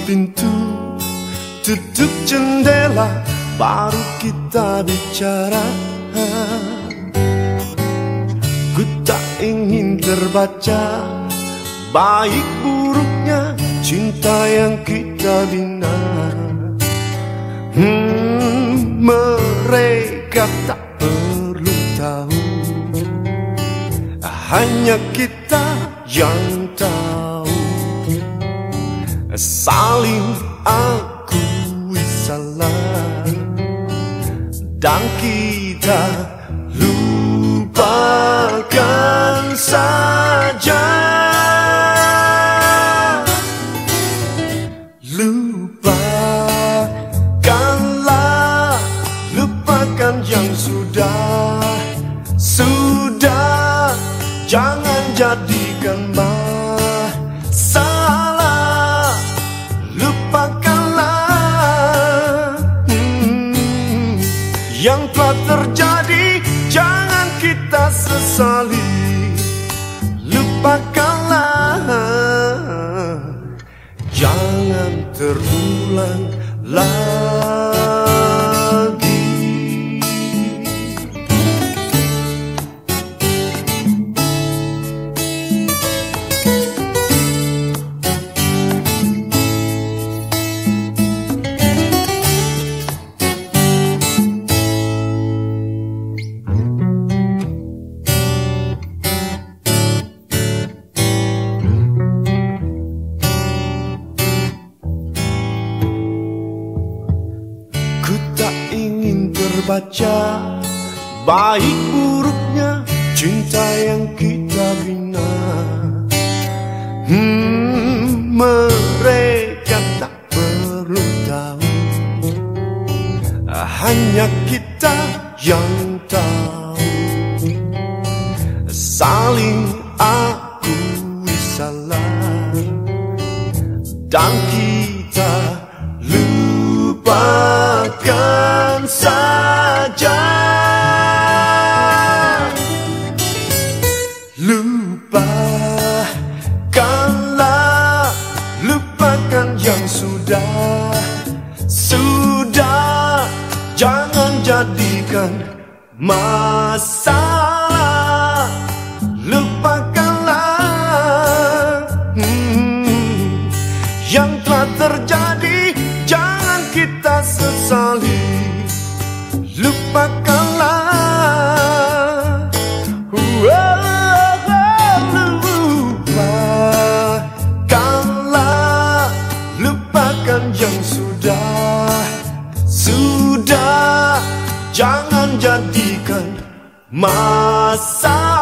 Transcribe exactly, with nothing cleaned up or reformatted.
pintu, tutup jendela, baru kita bicara. Ku tak ingin terbaca baik buruknya cinta yang kita bina. Hmm, mereka tak perlu tahu, hanya kita yang tahu. Saling akui salah dan kita lupakan saja. Lupakanlah, lupakan yang sudah, sudah. Jangan jadikan masalah. Lupakanlah hmm, yang telah terjadi, jangan kita sesali. Lupakanlah, jangan terulang lagi. Baca baik buruknya cinta yang kita bina. Hmm, mereka tak perlu tahu, hanya kita yang tahu. Saling akui salah dan kita lupakan saja. Lupakanlah, lupakan yang sudah, sudah. Jangan jadikan masalah. Lupakanlah hmm, yang telah terjadi, jangan kita sesali. Lupakanlah, lupakanlah, lupakan yang sudah, sudah. Jangan jadikan masalah.